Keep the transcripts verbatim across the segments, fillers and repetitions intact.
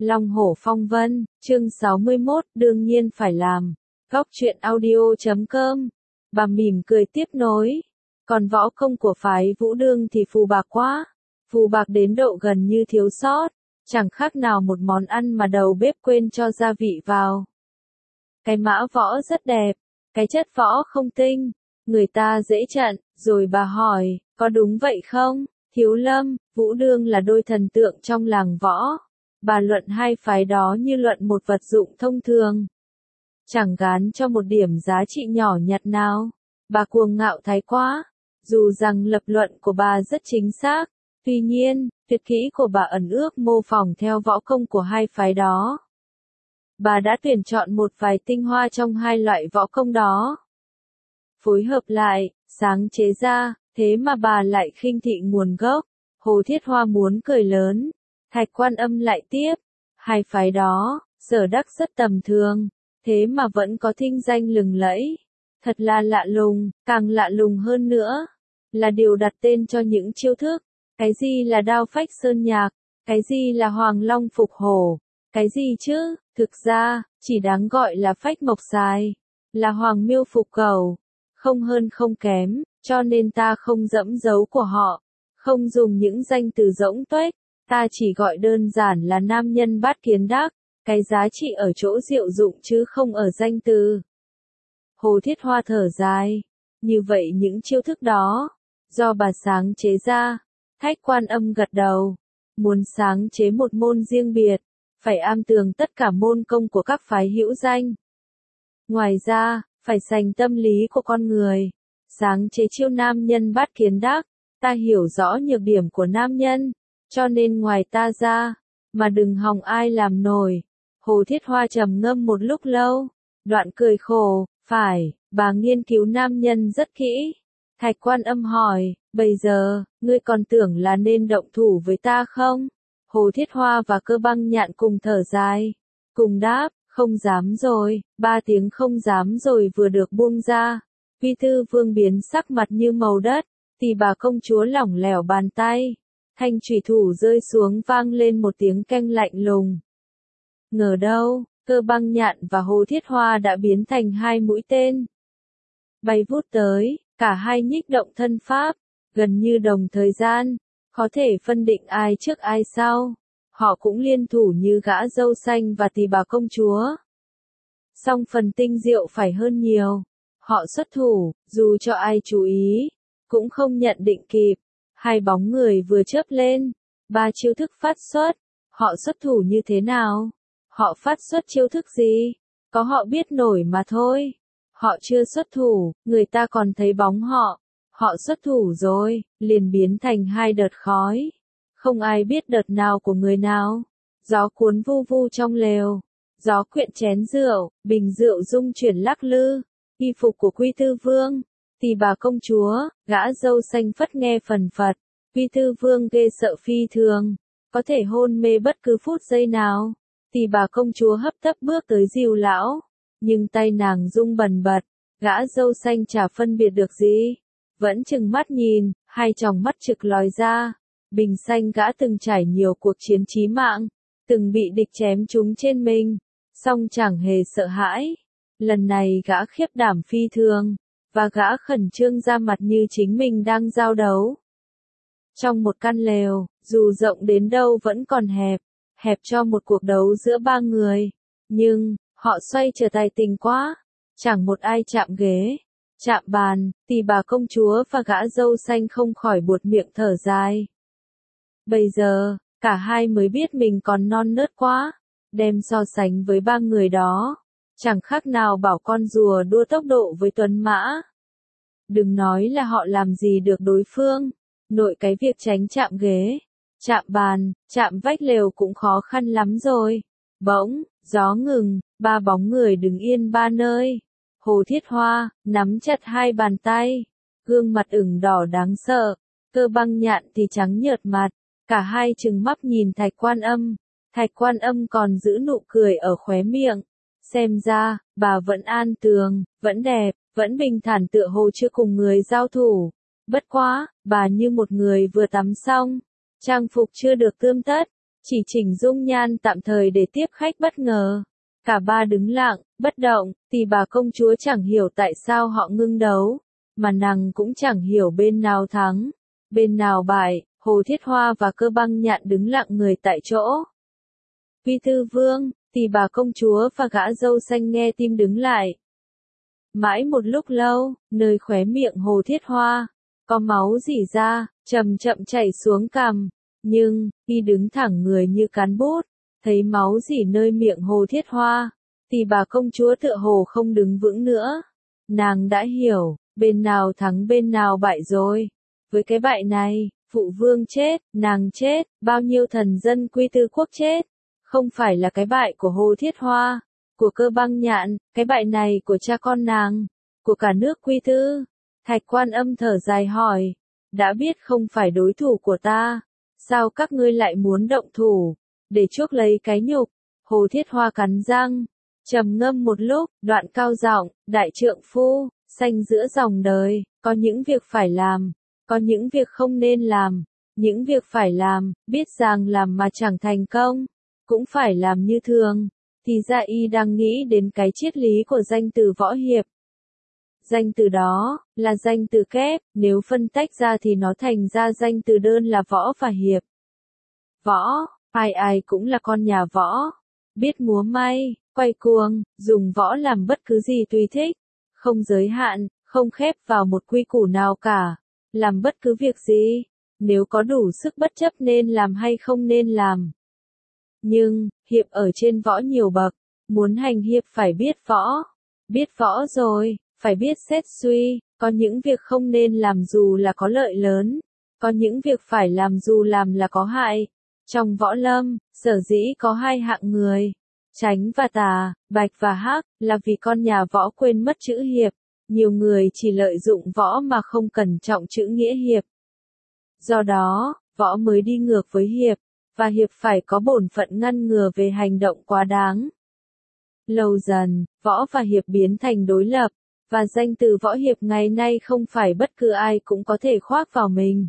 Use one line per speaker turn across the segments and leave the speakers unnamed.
Long hổ phong vân, chương sáu mươi mốt, đương nhiên phải làm. Góc truyện audio chấm com. Bà mỉm cười tiếp nối. Còn võ công của phái Vũ Đương thì phù bạc quá. Phù bạc đến độ gần như thiếu sót. Chẳng khác nào một món ăn mà đầu bếp quên cho gia vị vào. Cái mã võ rất đẹp. Cái chất võ không tinh. Người ta dễ trận. Rồi bà hỏi, có đúng vậy không? Thiếu Lâm, Vũ Đương là đôi thần tượng trong làng võ. Bà luận hai phái đó như luận một vật dụng thông thường. Chẳng gán cho một điểm giá trị nhỏ nhặt nào. Bà cuồng ngạo thái quá. Dù rằng lập luận của bà rất chính xác. Tuy nhiên, tuyệt kỹ của bà ẩn ước mô phỏng theo võ công của hai phái đó. Bà đã tuyển chọn một vài tinh hoa trong hai loại võ công đó. Phối hợp lại, sáng chế ra, thế mà bà lại khinh thị nguồn gốc. Hồ Thiết Hoa muốn cười lớn. Thạch Quan Âm lại tiếp. Hai phái đó, sở đắc rất tầm thường. Thế mà vẫn có thinh danh lừng lẫy. Thật là lạ lùng, càng lạ lùng hơn nữa. Là điều đặt tên cho những chiêu thức. Cái gì là đao phách sơn nhạc? Cái gì là hoàng long phục hổ? Cái gì chứ? Thực ra, chỉ đáng gọi là phách mộc xài. Là hoàng miêu phục cẩu. Không hơn không kém, cho nên ta không dẫm dấu của họ. Không dùng những danh từ rỗng tuếch. Ta chỉ gọi đơn giản là nam nhân bát kiến đắc. Cái giá trị ở chỗ diệu dụng chứ không ở danh từ. Hồ Thiết Hoa thở dài. Như vậy những chiêu thức đó, do bà sáng chế ra. Thạch Quan Âm gật đầu. Muốn sáng chế một môn riêng biệt, phải am tường tất cả môn công của các phái hữu danh. Ngoài ra, phải sành tâm lý của con người. Sáng chế chiêu nam nhân bát kiến đắc. Ta hiểu rõ nhược điểm của nam nhân. Cho nên ngoài ta ra, mà đừng hòng ai làm nổi. Hồ Thiết Hoa trầm ngâm một lúc lâu, đoạn cười khổ, phải, bà nghiên cứu nam nhân rất kỹ. Thạch Quan Âm hỏi, bây giờ, ngươi còn tưởng là nên động thủ với ta không? Hồ Thiết Hoa và Cơ Băng Nhạn cùng thở dài, cùng đáp, không dám rồi, ba tiếng không dám rồi vừa được buông ra. Vi Thư Vương biến sắc mặt như màu đất, thì bà công chúa lỏng lẻo bàn tay. Thanh chủy thủ rơi xuống vang lên một tiếng keng lạnh lùng. Ngờ đâu, Cơ Băng Nhạn và Hồ Thiết Hoa đã biến thành hai mũi tên. Bay vút tới, cả hai nhích động thân pháp, gần như đồng thời gian, có thể phân định ai trước ai sau. Họ cũng liên thủ như gã dâu xanh và tỳ bà công chúa. Song phần tinh diệu phải hơn nhiều. Họ xuất thủ, dù cho ai chú ý, cũng không nhận định kịp. Hai bóng người vừa chớp lên, ba chiêu thức phát xuất. Họ xuất thủ như thế nào? Họ phát xuất chiêu thức gì? Có họ biết nổi mà thôi. Họ chưa xuất thủ, người ta còn thấy bóng họ. Họ xuất thủ rồi, liền biến thành hai đợt khói. Không ai biết đợt nào của người nào. Gió cuốn vu vu trong lều. Gió quyện chén rượu, bình rượu rung chuyển lắc lư. Y phục của Quy Tư Vương. Tỳ bà công chúa, gã dâu xanh phất nghe phần phật. Vi Thư Vương ghê sợ phi thường. Có thể hôn mê bất cứ phút giây nào. Tỳ bà công chúa hấp tấp bước tới dìu lão. Nhưng tay nàng rung bần bật. Gã dâu xanh chả phân biệt được gì. Vẫn chừng mắt nhìn, hai tròng mắt trực lòi ra. Bình xanh gã từng trải nhiều cuộc chiến chí mạng. Từng bị địch chém trúng trên mình. Song chẳng hề sợ hãi. Lần này gã khiếp đảm phi thường. Và gã khẩn trương ra mặt như chính mình đang giao đấu. Trong một căn lều, dù rộng đến đâu vẫn còn hẹp. Hẹp cho một cuộc đấu giữa ba người. Nhưng, họ xoay trở tài tình quá. Chẳng một ai chạm ghế, chạm bàn, tỳ bà công chúa và gã dâu xanh không khỏi buột miệng thở dài. Bây giờ, cả hai mới biết mình còn non nớt quá. Đem so sánh với ba người đó. Chẳng khác nào bảo con rùa đua tốc độ với tuấn mã. Đừng nói là họ làm gì được đối phương. Nội cái việc tránh chạm ghế, chạm bàn, chạm vách lều cũng khó khăn lắm rồi. Bỗng, gió ngừng, ba bóng người đứng yên ba nơi. Hồ Thiết Hoa, nắm chặt hai bàn tay. Gương mặt ửng đỏ đáng sợ. Cơ Băng Nhạn thì trắng nhợt mặt. Cả hai trừng mắt nhìn Thạch Quan Âm. Thạch Quan Âm còn giữ nụ cười ở khóe miệng. Xem ra, bà vẫn an tường, vẫn đẹp, vẫn bình thản tựa hồ chưa cùng người giao thủ. Bất quá, bà như một người vừa tắm xong. Trang phục chưa được tươm tất. chỉ chỉnh dung nhan tạm thời để tiếp khách bất ngờ. Cả ba đứng lặng, bất động, thì bà công chúa chẳng hiểu tại sao họ ngưng đấu, mà nàng cũng chẳng hiểu bên nào thắng, bên nào bại. Hồ Thiết Hoa và Cơ Băng Nhạn đứng lặng người tại chỗ. Vi Tư Vương, thì bà công chúa và gã dâu xanh nghe tim đứng lại. Mãi một lúc lâu, nơi khóe miệng Hồ Thiết Hoa, có máu rỉ ra, chậm chậm chảy xuống cằm. Nhưng, khi đứng thẳng người như cán bút, thấy máu rỉ nơi miệng Hồ Thiết Hoa, thì bà công chúa tựa hồ không đứng vững nữa. Nàng đã hiểu, bên nào thắng bên nào bại rồi. Với cái bại này, phụ vương chết, nàng chết, bao nhiêu thần dân Quy Tư quốc chết. Không phải là cái bại của Hồ Thiết Hoa, của Cơ Băng Nhạn, cái bại này của cha con nàng, của cả nước Quy Tư. Thạch Quan Âm thở dài hỏi, đã biết không phải đối thủ của ta, sao các ngươi lại muốn động thủ, để chuốc lấy cái nhục? Hồ Thiết Hoa cắn răng, trầm ngâm một lúc, đoạn cao giọng, đại trượng phu, sanh giữa dòng đời, có những việc phải làm, có những việc không nên làm, những việc phải làm, biết rằng làm mà chẳng thành công, cũng phải làm như thường. Thì ra y đang nghĩ đến cái triết lý của danh từ võ hiệp. Danh từ đó, là danh từ kép, nếu phân tách ra thì nó thành ra danh từ đơn là võ và hiệp. Võ, ai ai cũng là con nhà võ, biết múa may, quay cuồng, dùng võ làm bất cứ gì tùy thích, không giới hạn, không khép vào một quy củ nào cả, làm bất cứ việc gì, nếu có đủ sức bất chấp nên làm hay không nên làm. Nhưng, hiệp ở trên võ nhiều bậc, muốn hành hiệp phải biết võ, biết võ rồi, phải biết xét suy, có những việc không nên làm dù là có lợi lớn, có những việc phải làm dù làm là có hại. Trong võ lâm, sở dĩ có hai hạng người, tránh và tà, bạch và hắc, là vì con nhà võ quên mất chữ hiệp. Nhiều người chỉ lợi dụng võ mà không cẩn trọng chữ nghĩa hiệp. Do đó, võ mới đi ngược với hiệp, và hiệp phải có bổn phận ngăn ngừa về hành động quá đáng. Lâu dần, võ và hiệp biến thành đối lập, và danh từ võ hiệp ngày nay không phải bất cứ ai cũng có thể khoác vào mình.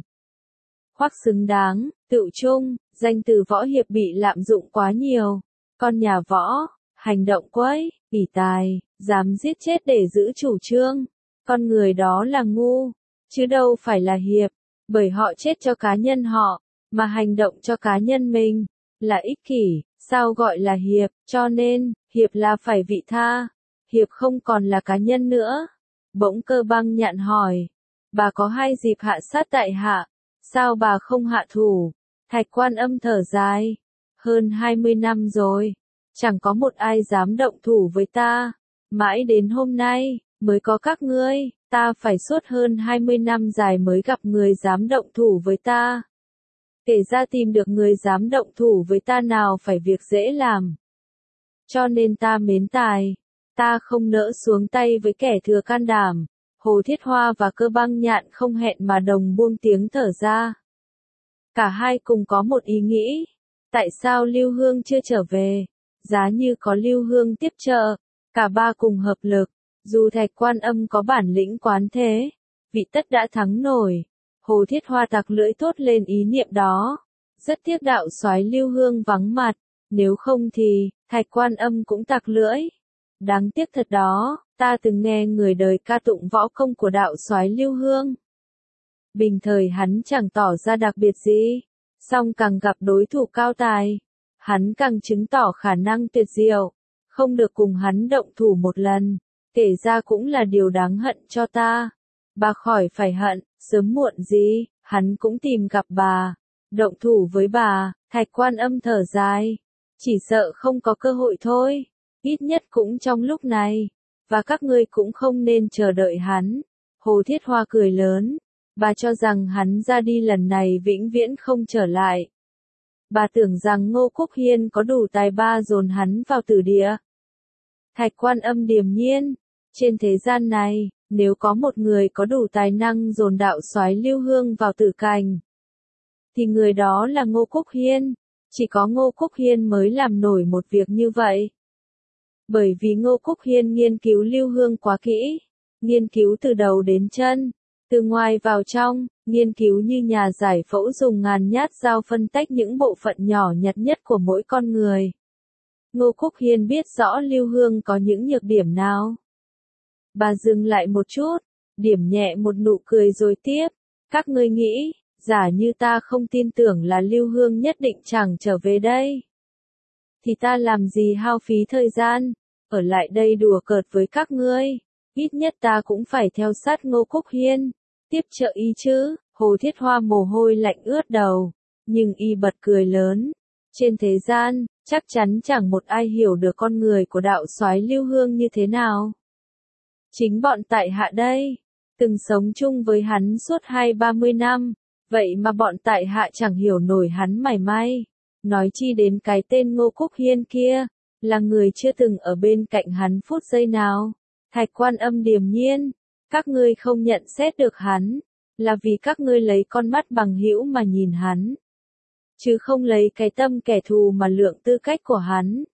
Khoác xứng đáng, tự trung, danh từ võ hiệp bị lạm dụng quá nhiều. Con nhà võ, hành động quấy, ỷ tài, dám giết chết để giữ chủ trương. Con người đó là ngu, chứ đâu phải là hiệp, bởi họ chết cho cá nhân họ, mà hành động cho cá nhân mình, là ích kỷ, sao gọi là hiệp, cho nên, hiệp là phải vị tha, hiệp không còn là cá nhân nữa. Bỗng Cơ Băng Nhạn hỏi, bà có hai dịp hạ sát tại hạ, sao bà không hạ thủ? Thạch Quan Âm thở dài, hơn hai mươi năm rồi, chẳng có một ai dám động thủ với ta, mãi đến hôm nay, mới có các ngươi, ta phải suốt hơn hai mươi năm dài mới gặp người dám động thủ với ta. Kể ra tìm được người dám động thủ với ta nào phải việc dễ làm. Cho nên ta mến tài, ta không nỡ xuống tay với kẻ thừa can đảm. Hồ Thiết Hoa và Cơ Băng Nhạn không hẹn mà đồng buông tiếng thở ra. Cả hai cùng có một ý nghĩ, tại sao Lưu Hương chưa trở về? Giá như có Lưu Hương tiếp trợ, cả ba cùng hợp lực, dù Thạch Quan Âm có bản lĩnh quán thế, vị tất đã thắng nổi. Hồ Thiết Hoa tặc lưỡi thốt lên ý niệm đó, rất tiếc đạo soái Lưu Hương vắng mặt, nếu không thì, Thạch Quan Âm cũng tặc lưỡi. Đáng tiếc thật đó, ta từng nghe người đời ca tụng võ công của đạo soái Lưu Hương. Bình thời hắn chẳng tỏ ra đặc biệt gì, song càng gặp đối thủ cao tài, hắn càng chứng tỏ khả năng tuyệt diệu, không được cùng hắn động thủ một lần, kể ra cũng là điều đáng hận cho ta. Bà khỏi phải hận, sớm muộn gì, hắn cũng tìm gặp bà, động thủ với bà. Thạch Quan Âm thở dài, chỉ sợ không có cơ hội thôi, ít nhất cũng trong lúc này, và các ngươi cũng không nên chờ đợi hắn. Hồ Thiết Hoa cười lớn, bà cho rằng hắn ra đi lần này vĩnh viễn không trở lại. Bà tưởng rằng Ngô Quốc Hiên có đủ tài ba dồn hắn vào tử địa. Thạch Quan Âm điềm nhiên, trên thế gian này, nếu có một người có đủ tài năng dồn đạo soái Lưu Hương vào tử cảnh, thì người đó là Ngô Quốc Hiên. Chỉ có Ngô Quốc Hiên mới làm nổi một việc như vậy. Bởi vì Ngô Quốc Hiên nghiên cứu Lưu Hương quá kỹ, nghiên cứu từ đầu đến chân, Từ ngoài vào trong, nghiên cứu như nhà giải phẫu dùng ngàn nhát dao phân tách những bộ phận nhỏ nhặt nhất của mỗi con người. Ngô Cúc Hiên biết rõ Lưu Hương có những nhược điểm nào. Bà dừng lại một chút, điểm nhẹ một nụ cười rồi tiếp. Các ngươi nghĩ, giả như ta không tin tưởng là Lưu Hương nhất định chẳng trở về đây. Thì ta làm gì hao phí thời gian, ở lại đây đùa cợt với các ngươi. Ít nhất ta cũng phải theo sát Ngô Cúc Hiên, tiếp trợ y chứ. Hồ Thiết Hoa mồ hôi lạnh ướt đầu, nhưng y bật cười lớn. Trên thế gian, chắc chắn chẳng một ai hiểu được con người của đạo soái Lưu Hương như thế nào. Chính bọn tại hạ đây, từng sống chung với hắn suốt hai ba mươi năm, vậy mà bọn tại hạ chẳng hiểu nổi hắn mảy may. Nói chi đến cái tên Ngô Cúc Hiên kia, là người chưa từng ở bên cạnh hắn phút giây nào. Thạch Quan Âm điềm nhiên, các ngươi không nhận xét được hắn, là vì các ngươi lấy con mắt bằng hữu mà nhìn hắn, chứ không lấy cái tâm kẻ thù mà lượng tư cách của hắn.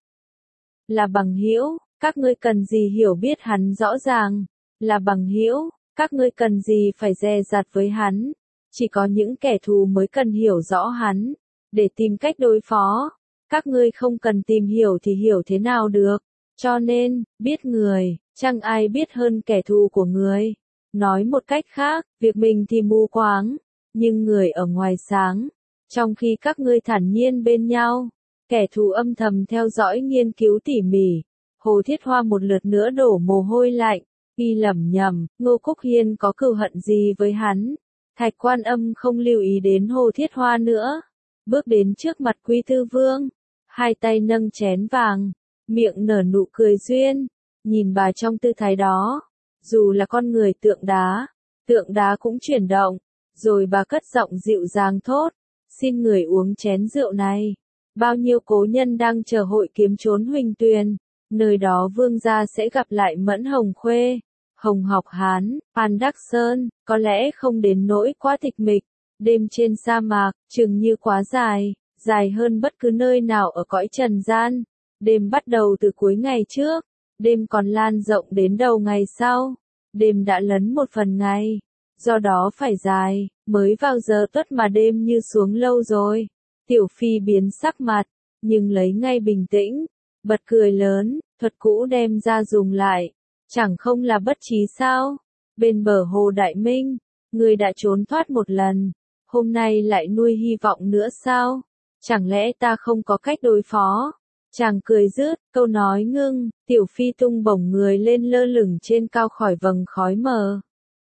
Là bằng hữu, các ngươi cần gì hiểu biết hắn rõ ràng, là bằng hữu, các ngươi cần gì phải dè dặt với hắn, chỉ có những kẻ thù mới cần hiểu rõ hắn, để tìm cách đối phó. Các ngươi không cần tìm hiểu thì hiểu thế nào được, cho nên, biết người, chẳng ai biết hơn kẻ thù của người. Nói một cách khác, việc mình thì mù quáng, nhưng người ở ngoài sáng. Trong khi các ngươi thản nhiên bên nhau, kẻ thù âm thầm theo dõi nghiên cứu tỉ mỉ. Hồ Thiết Hoa một lượt nữa đổ mồ hôi lạnh, y lẩm nhẩm, Ngô Cúc Hiên có cừu hận gì với hắn. Thạch Quan Âm không lưu ý đến Hồ Thiết Hoa nữa, bước đến trước mặt Quý Tư Vương, hai tay nâng chén vàng, miệng nở nụ cười duyên, nhìn bà trong tư thái đó. Dù là con người tượng đá, tượng đá cũng chuyển động, rồi bà cất giọng dịu dàng thốt, xin người uống chén rượu này. Bao nhiêu cố nhân đang chờ hội kiếm trốn Huỳnh Tuyền, nơi đó vương gia sẽ gặp lại Mẫn Hồng Khuê, Hồng Học Hán, An Đắc Sơn, có lẽ không đến nỗi quá tịch mịch. Đêm trên sa mạc, chừng như quá dài, dài hơn bất cứ nơi nào ở cõi trần gian. Đêm bắt đầu từ cuối ngày trước, đêm còn lan rộng đến đầu ngày sau. Đêm đã lấn một phần ngày, do đó phải dài, mới vào giờ tuất mà đêm như xuống lâu rồi. Tiểu Phi biến sắc mặt, nhưng lấy ngay bình tĩnh, bật cười lớn, thuật cũ đem ra dùng lại, chẳng không là bất trí sao? Bên bờ hồ Đại Minh, người đã trốn thoát một lần, hôm nay lại nuôi hy vọng nữa sao? Chẳng lẽ ta không có cách đối phó? Chàng cười rứt, câu nói ngưng, Tiểu Phi tung bổng người lên lơ lửng trên cao khỏi vầng khói mờ.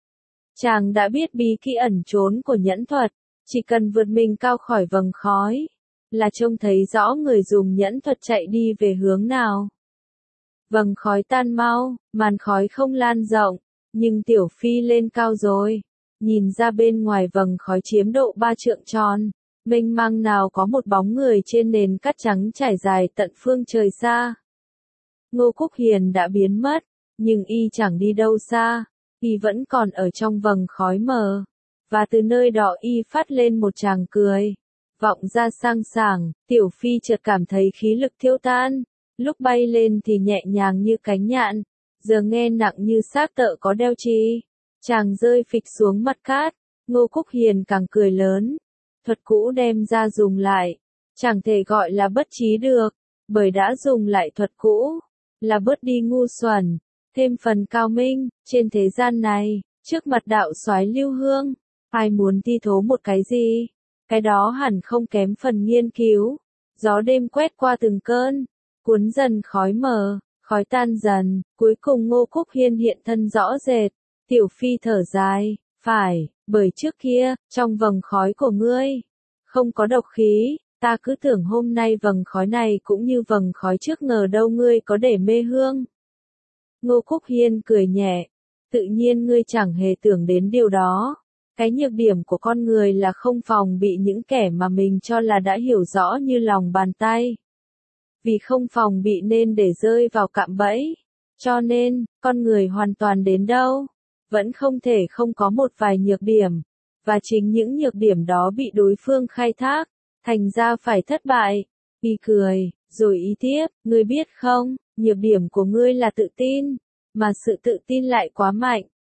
Chàng đã biết bí kỹ ẩn trốn của nhẫn thuật, chỉ cần vượt mình cao khỏi vầng khói, là trông thấy rõ người dùng nhẫn thuật chạy đi về hướng nào. Vầng khói tan mau, màn khói không lan rộng, nhưng Tiểu Phi lên cao rồi, nhìn ra bên ngoài vầng khói chiếm độ ba trượng tròn. Mênh mang nào có một bóng người trên nền cát trắng trải dài tận phương trời xa. Ngô Cúc Hiền đã biến mất, nhưng y chẳng đi đâu xa, y vẫn còn ở trong vầng khói mờ, và từ nơi đó y phát lên một tràng cười, vọng ra sang sảng. Tiểu Phi chợt cảm thấy khí lực thiêu tan, lúc bay lên thì nhẹ nhàng như cánh nhạn, giờ nghe nặng như xác tợ có đeo chi. Chàng rơi phịch xuống mặt cát, Ngô Cúc Hiền càng cười lớn. Thuật cũ đem ra dùng lại, chẳng thể gọi là bất trí được, bởi đã dùng lại thuật cũ, là bớt đi ngu xuẩn, thêm phần cao minh. Trên thế gian này, trước mặt đạo soái Lưu Hương, ai muốn thi thố một cái gì, cái đó hẳn không kém phần nghiên cứu. Gió đêm quét qua từng cơn, cuốn dần khói mờ, khói tan dần, cuối cùng Ngô Cúc Hiên hiện thân rõ rệt. Tiểu Phi thở dài, phải, bởi trước kia, trong vầng khói của ngươi, không có độc khí, ta cứ tưởng hôm nay vầng khói này cũng như vầng khói trước, ngờ đâu ngươi có để mê hương. Ngô Cúc Hiên cười nhẹ, tự nhiên ngươi chẳng hề tưởng đến điều đó. Cái nhược điểm của con người là không phòng bị những kẻ mà mình cho là đã hiểu rõ như lòng bàn tay. Vì không phòng bị nên để rơi vào cạm bẫy. Cho nên, con người hoàn toàn đến đâu, vẫn không thể không có một vài nhược điểm. Và chính những nhược điểm đó bị đối phương khai thác, thành ra phải thất bại. Y cười, rồi ý tiếp, ngươi biết không, nhược điểm của ngươi là tự tin, mà sự tự tin lại quá mạnh.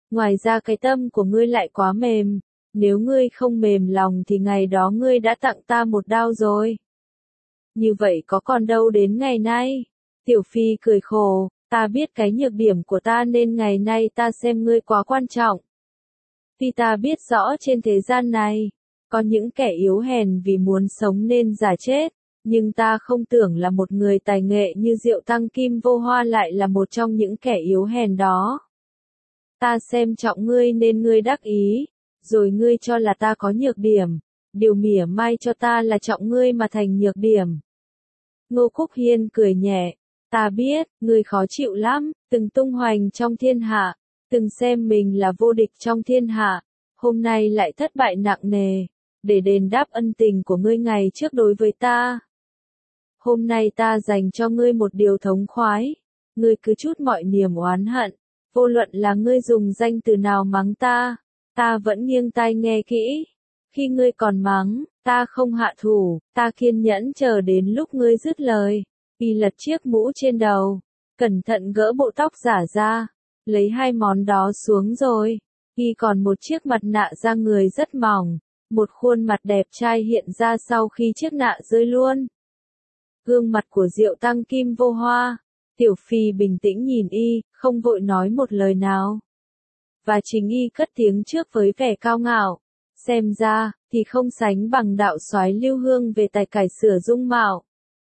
Ngoài ra cái tâm của ngươi lại quá mềm, nếu ngươi không mềm lòng thì ngày đó ngươi đã tặng ta một đao rồi. Như vậy có còn đâu đến ngày nay. Tiểu Phi cười khổ, ta biết cái nhược điểm của ta nên ngày nay ta xem ngươi quá quan trọng. Tuy ta biết rõ trên thế gian này, có những kẻ yếu hèn vì muốn sống nên giả chết, nhưng ta không tưởng là một người tài nghệ như Diệu Tăng Kim Vô Hoa lại là một trong những kẻ yếu hèn đó. Ta xem trọng ngươi nên ngươi đắc ý, rồi ngươi cho là ta có nhược điểm, điều mỉa mai cho ta là trọng ngươi mà thành nhược điểm. Ngô Cúc Hiên cười nhẹ, ta biết, ngươi khó chịu lắm, từng tung hoành trong thiên hạ, từng xem mình là vô địch trong thiên hạ, hôm nay lại thất bại nặng nề, để đền đáp ân tình của ngươi ngày trước đối với ta. Hôm nay ta dành cho ngươi một điều thống khoái, ngươi cứ trút mọi niềm oán hận, vô luận là ngươi dùng danh từ nào mắng ta, ta vẫn nghiêng tai nghe kỹ. Khi ngươi còn mắng, ta không hạ thủ, ta kiên nhẫn chờ đến lúc ngươi dứt lời. Y lật chiếc mũ trên đầu, cẩn thận gỡ bộ tóc giả ra, lấy hai món đó xuống rồi. Y còn một chiếc mặt nạ da người rất mỏng, một khuôn mặt đẹp trai hiện ra sau khi chiếc nạ rơi luôn. Gương mặt của Diệu Tăng Kim Vô Hoa, Tiểu Phi bình tĩnh nhìn Y, không vội nói một lời nào. Và chính Y cất tiếng trước với vẻ cao ngạo, xem ra, thì không sánh bằng đạo soái Lưu Hương về tài cải sửa dung mạo.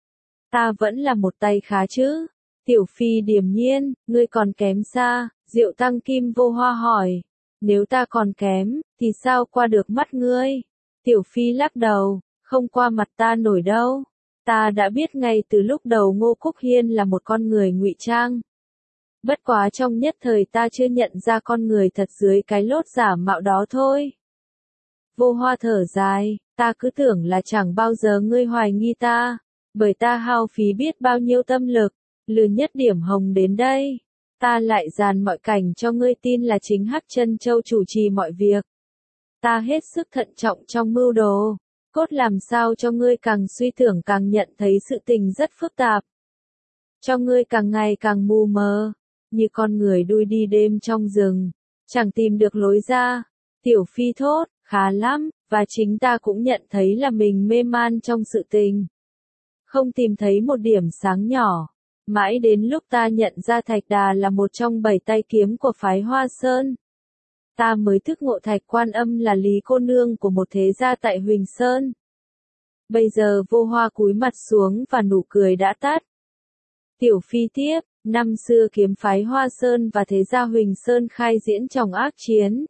Ta vẫn là một tay khá chứ? Tiểu Phi điềm nhiên, ngươi còn kém xa, Diệu Tăng Kim Vô Hoa hỏi. Nếu ta còn kém, thì sao qua được mắt ngươi? Tiểu Phi lắc đầu, không qua mặt ta nổi đâu. Ta đã biết ngay từ lúc đầu Ngô Cúc Hiên là một con người ngụy trang. Bất quá trong nhất thời ta chưa nhận ra con người thật dưới cái lốt giả mạo đó thôi. Vô Hoa thở dài, ta cứ tưởng là chẳng bao giờ ngươi hoài nghi ta, bởi ta hao phí biết bao nhiêu tâm lực, lừa nhất điểm hồng đến đây. Ta lại dàn mọi cảnh cho ngươi tin là chính Hắc Chân Châu chủ trì mọi việc. Ta hết sức thận trọng trong mưu đồ, cốt làm sao cho ngươi càng suy tưởng càng nhận thấy sự tình rất phức tạp. Cho ngươi càng ngày càng mù mờ, như con người đuôi đi đêm trong rừng, chẳng tìm được lối ra. Tiểu Phi thốt, khá lắm, và chính ta cũng nhận thấy là mình mê man trong sự tình. Không tìm thấy một điểm sáng nhỏ. Mãi đến lúc ta nhận ra Thạch Đà là một trong bảy tay kiếm của phái Hoa Sơn, ta mới thức ngộ Thạch Quan Âm là Lý cô nương của một thế gia tại Huỳnh Sơn. Bây giờ Vô Hoa cúi mặt xuống và nụ cười đã tắt. Tiểu Phi tiếp, năm xưa kiếm phái Hoa Sơn và thế gia Huỳnh Sơn khai diễn trong ác chiến.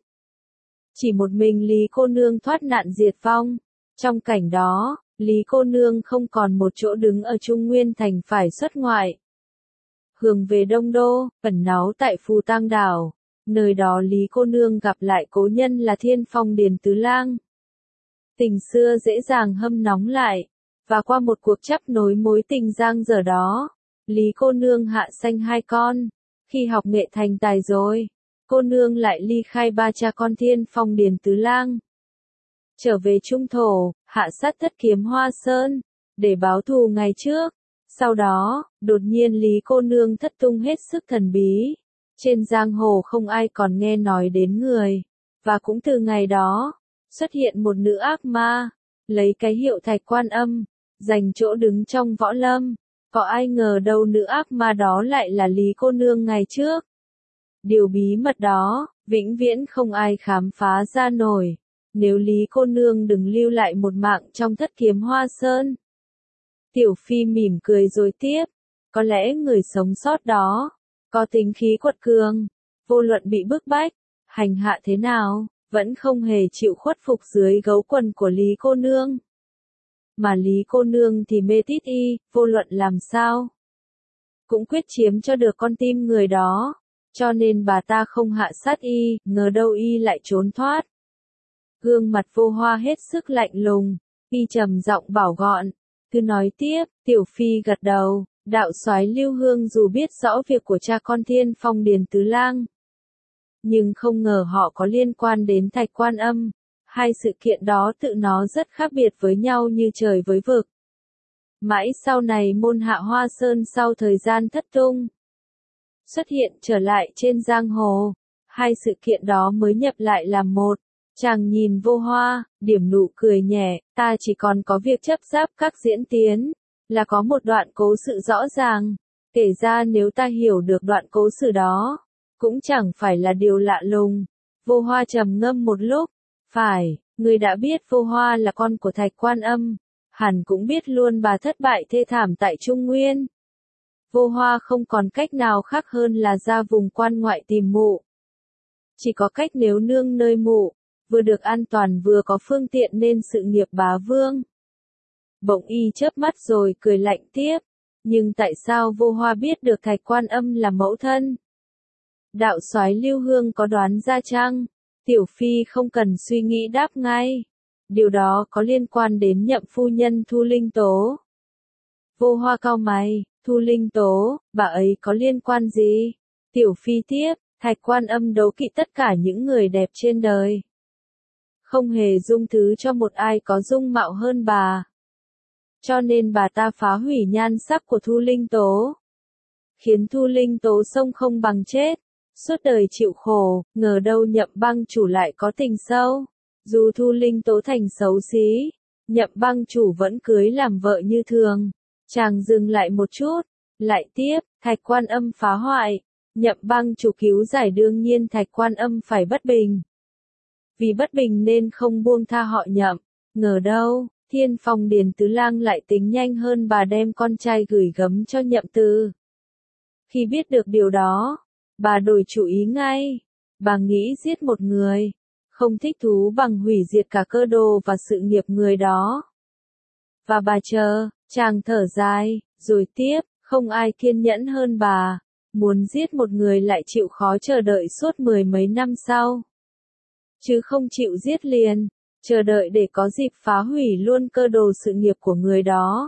Chỉ một mình Lý cô nương thoát nạn diệt vong. Trong cảnh đó, Lý cô nương không còn một chỗ đứng ở Trung Nguyên thành phải xuất ngoại. Hướng về Đông Đô, ẩn náu tại Phù Tang Đảo. Nơi đó Lý cô nương gặp lại cố nhân là Thiên Phong Điền Tứ Lang. Tình xưa dễ dàng hâm nóng lại, và qua một cuộc chấp nối mối tình giang dở đó, Lý cô nương hạ sanh hai con. Khi học nghệ thành tài rồi, cô nương lại ly khai ba cha con Thiên Phong Điền Tứ Lang. Trở về Trung Thổ, hạ sát thất kiếm Hoa Sơn, để báo thù ngày trước. Sau đó, đột nhiên Lý cô nương thất tung hết sức thần bí. Trên giang hồ không ai còn nghe nói đến người. Và cũng từ ngày đó, xuất hiện một nữ ác ma, lấy cái hiệu Thạch Quan Âm, giành chỗ đứng trong võ lâm. Có ai ngờ đâu nữ ác ma đó lại là Lý cô nương ngày trước. Điều bí mật đó, vĩnh viễn không ai khám phá ra nổi. Nếu Lý cô nương đừng lưu lại một mạng trong thất kiếm Hoa Sơn. Tiểu Phi mỉm cười rồi tiếp, có lẽ người sống sót đó, có tính khí quật cường, vô luận bị bức bách, hành hạ thế nào, vẫn không hề chịu khuất phục dưới gấu quần của Lý cô nương. Mà Lý cô nương thì mê tít y, vô luận làm sao, cũng quyết chiếm cho được con tim người đó, cho nên bà ta không hạ sát y, ngờ đâu y lại trốn thoát. Gương mặt Vô Hoa hết sức lạnh lùng, y trầm giọng bảo gọn, cứ nói tiếp. Tiểu Phi gật đầu, đạo soái Lưu Hương dù biết rõ việc của cha con Thiên Phong Điền Tứ Lang, nhưng không ngờ họ có liên quan đến Thạch Quan Âm. Hai sự kiện đó tự nó rất khác biệt với nhau như trời với vực. Mãi sau này môn hạ Hoa Sơn sau thời gian thất tung, xuất hiện trở lại trên giang hồ. hai sự kiện đó mới nhập lại làm một. Chàng nhìn Vô Hoa, điểm nụ cười nhẹ, ta chỉ còn có việc chấp giáp các diễn tiến, là có một đoạn cố sự rõ ràng. Kể ra nếu ta hiểu được đoạn cố sự đó, cũng chẳng phải là điều lạ lùng. Vô Hoa trầm ngâm một lúc, phải, người đã biết Vô Hoa là con của Thạch Quan Âm, hẳn cũng biết luôn bà thất bại thê thảm tại Trung Nguyên. Vô Hoa không còn cách nào khác hơn là ra vùng quan ngoại tìm mụ. Chỉ có cách nếu nương nơi mụ, vừa được an toàn vừa có phương tiện nên sự nghiệp bá vương. Bỗng y chớp mắt rồi cười lạnh tiếp, nhưng tại sao Vô Hoa biết được Thạch Quan Âm là mẫu thân? Đạo soái Lưu Hương có đoán ra chăng? Tiểu Phi không cần suy nghĩ đáp ngay. Điều đó có liên quan đến nhậm phu nhân Thu Linh Tố. Vô Hoa cau mày, Thu Linh Tố, bà ấy có liên quan gì? Tiểu Phi tiếp, Thạch Quan Âm đấu kỵ tất cả những người đẹp trên đời. Không hề dung thứ cho một ai có dung mạo hơn bà. Cho nên bà ta phá hủy nhan sắc của Thu Linh Tố. Khiến Thu Linh Tố sống không bằng chết. Suốt đời chịu khổ, ngờ đâu Nhậm Bang Chủ lại có tình sâu. Dù Thu Linh Tố thành xấu xí, Nhậm Bang Chủ vẫn cưới làm vợ như thường. Chàng dừng lại một chút, lại tiếp, Thạch Quan Âm phá hoại. Nhậm Bang Chủ cứu giải đương nhiên Thạch Quan Âm phải bất bình. Vì bất bình nên không buông tha họ Nhậm. Ngờ đâu, Thiên Phong Điền Tứ Lang lại tính nhanh hơn bà đem con trai gửi gấm cho Nhậm Từ. Khi biết được điều đó, bà đổi chủ ý ngay. Bà nghĩ giết một người, không thích thú bằng hủy diệt cả cơ đồ và sự nghiệp người đó. Và bà chờ, chàng thở dài, rồi tiếp, không ai kiên nhẫn hơn bà. Muốn giết một người lại chịu khó chờ đợi suốt mười mấy năm sau. Chứ không chịu giết liền, chờ đợi để có dịp phá hủy luôn cơ đồ sự nghiệp của người đó.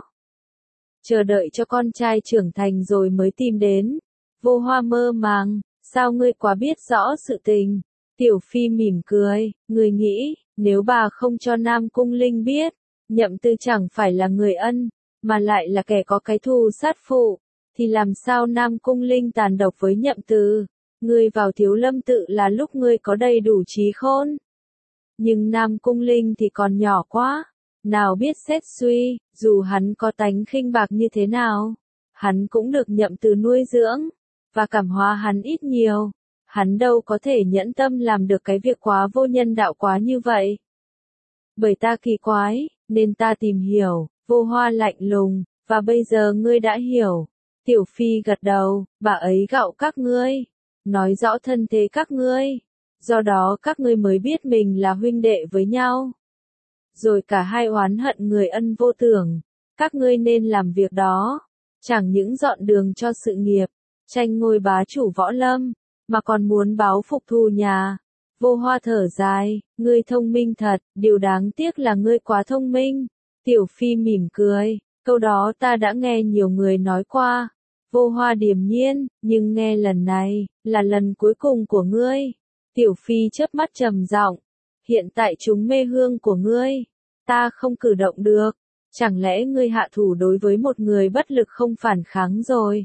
Chờ đợi cho con trai trưởng thành rồi mới tìm đến. Vô Hoa mơ màng, sao ngươi quá biết rõ sự tình? Tiểu Phi mỉm cười, người nghĩ, nếu bà không cho Nam Cung Linh biết, Nhậm Từ chẳng phải là người ân, mà lại là kẻ có cái thù sát phụ, thì làm sao Nam Cung Linh tàn độc với Nhậm Từ? Ngươi vào Thiếu Lâm tự là lúc ngươi có đầy đủ trí khôn. Nhưng Nam Cung Linh thì còn nhỏ quá, nào biết xét suy, dù hắn có tánh khinh bạc như thế nào, hắn cũng được Nhậm Từ nuôi dưỡng, và cảm hóa hắn ít nhiều. Hắn đâu có thể nhẫn tâm làm được cái việc quá vô nhân đạo quá như vậy. Bởi ta kỳ quái, nên ta tìm hiểu. Vô Hoa lạnh lùng, và bây giờ ngươi đã hiểu. Tiểu Phi gật đầu, bà ấy gạo các ngươi, nói rõ thân thế các ngươi, do đó các ngươi mới biết mình là huynh đệ với nhau. Rồi cả hai oán hận người ân vô tưởng, các ngươi nên làm việc đó, chẳng những dọn đường cho sự nghiệp, tranh ngôi bá chủ võ lâm, mà còn muốn báo phục thù nhà. Vô Hoa thở dài, ngươi thông minh thật, điều đáng tiếc là ngươi quá thông minh. Tiểu Phi mỉm cười, câu đó ta đã nghe nhiều người nói qua. Vô Hoa điềm nhiên, nhưng nghe lần này, là lần cuối cùng của ngươi. Tiểu Phi chớp mắt trầm giọng, hiện tại chúng mê hương của ngươi, ta không cử động được. Chẳng lẽ ngươi hạ thủ đối với một người bất lực không phản kháng rồi?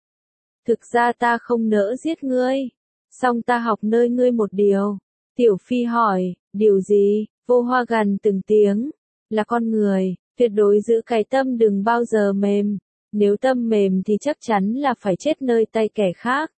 Thực ra ta không nỡ giết ngươi, song ta học nơi ngươi một điều. Tiểu Phi hỏi, điều gì? Vô Hoa gằn từng tiếng, là con người, tuyệt đối giữ cái tâm đừng bao giờ mềm. Nếu tâm mềm thì chắc chắn là phải chết nơi tay kẻ khác.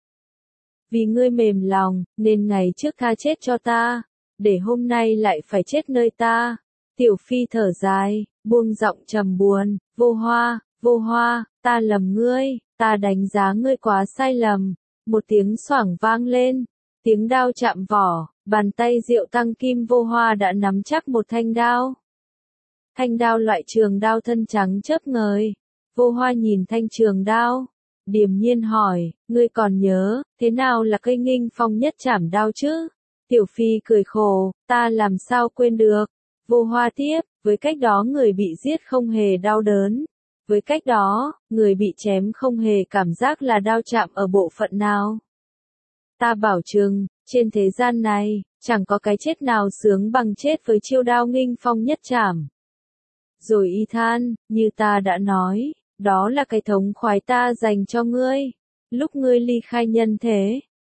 Vì ngươi mềm lòng, nên ngày trước tha chết cho ta, để hôm nay lại phải chết nơi ta. Tiểu Phi thở dài, buông giọng trầm buồn, Vô Hoa, Vô Hoa, ta lầm ngươi, ta đánh giá ngươi quá sai lầm. Một tiếng xoảng vang lên, tiếng đao chạm vỏ, bàn tay Diệu Tăng Kim Vô Hoa đã nắm chắc một thanh đao. Thanh đao loại trường đao thân trắng chớp ngời. Vô Hoa nhìn thanh trường đao, điềm nhiên hỏi, ngươi còn nhớ, thế nào là cây nghinh phong nhất trảm đao chứ? Tiểu Phi cười khổ, ta làm sao quên được. Vô Hoa tiếp, với cách đó người bị giết không hề đau đớn. Với cách đó, người bị chém không hề cảm giác là đao chạm ở bộ phận nào. Ta bảo chừng, trên thế gian này, chẳng có cái chết nào sướng bằng chết với chiêu đao nghinh phong nhất trảm. Rồi y than, như ta đã nói, đó là cái thống khoái ta dành cho ngươi. Lúc ngươi ly khai nhân thế,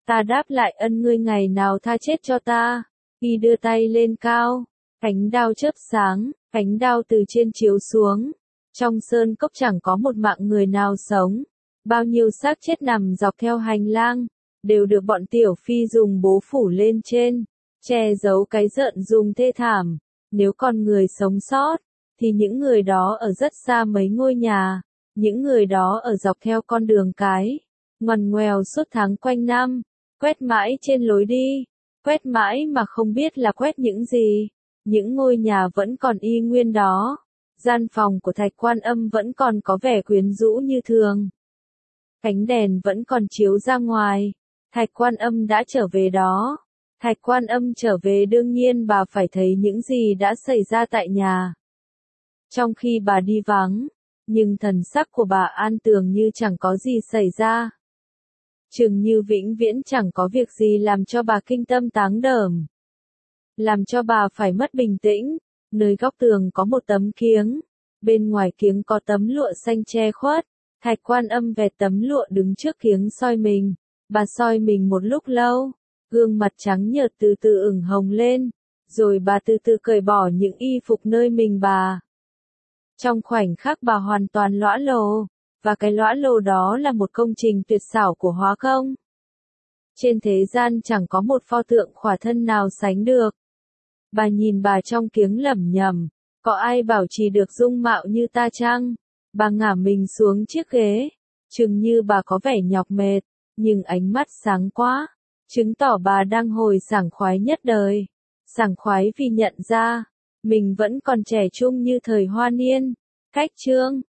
Ta đáp lại ân ngươi ngày nào tha chết cho ta. Y đưa tay lên cao, cánh đao chớp sáng, cánh đao từ trên chiếu xuống. Trong sơn cốc chẳng có một mạng người nào sống. Bao nhiêu xác chết nằm dọc theo hành lang, đều được bọn tiểu phi dùng bố phủ lên trên, che giấu cái giận dùng thê thảm. Nếu con người sống sót, thì những người đó ở rất xa mấy ngôi nhà, những người đó ở dọc theo con đường cái, ngoằn ngoèo suốt tháng quanh năm, quét mãi trên lối đi, quét mãi mà không biết là quét những gì. Những ngôi nhà vẫn còn y nguyên đó, gian phòng của Thạch Quan Âm vẫn còn có vẻ quyến rũ như thường. Cánh đèn vẫn còn chiếu ra ngoài, Thạch Quan Âm đã trở về đó. Thạch Quan Âm trở về đương nhiên bà phải thấy những gì đã xảy ra tại nhà. Trong khi bà đi vắng, nhưng thần sắc của bà an tường như chẳng có gì xảy ra. Chừng như vĩnh viễn chẳng có việc gì làm cho bà kinh tâm táng đờm. Làm cho bà phải mất bình tĩnh, nơi góc tường có một tấm kiếng, bên ngoài kiếng có tấm lụa xanh che khuất. Thạch Quan Âm vẹt tấm lụa đứng trước kiếng soi mình, bà soi mình một lúc lâu, gương mặt trắng nhợt từ từ ửng hồng lên, rồi bà từ từ cởi bỏ những y phục nơi mình bà. Trong khoảnh khắc bà hoàn toàn lõa lồ, và cái lõa lồ đó là một công trình tuyệt xảo của hóa công. Trên thế gian chẳng có một pho tượng khỏa thân nào sánh được. Bà nhìn bà trong kiếng lẩm nhẩm, có ai bảo trì được dung mạo như ta chăng? Bà ngả mình xuống chiếc ghế, chừng như bà có vẻ nhọc mệt, nhưng ánh mắt sáng quá, chứng tỏ bà đang hồi sảng khoái nhất đời. Sảng khoái vì nhận ra, mình vẫn còn trẻ trung như thời hoa niên. Cách chương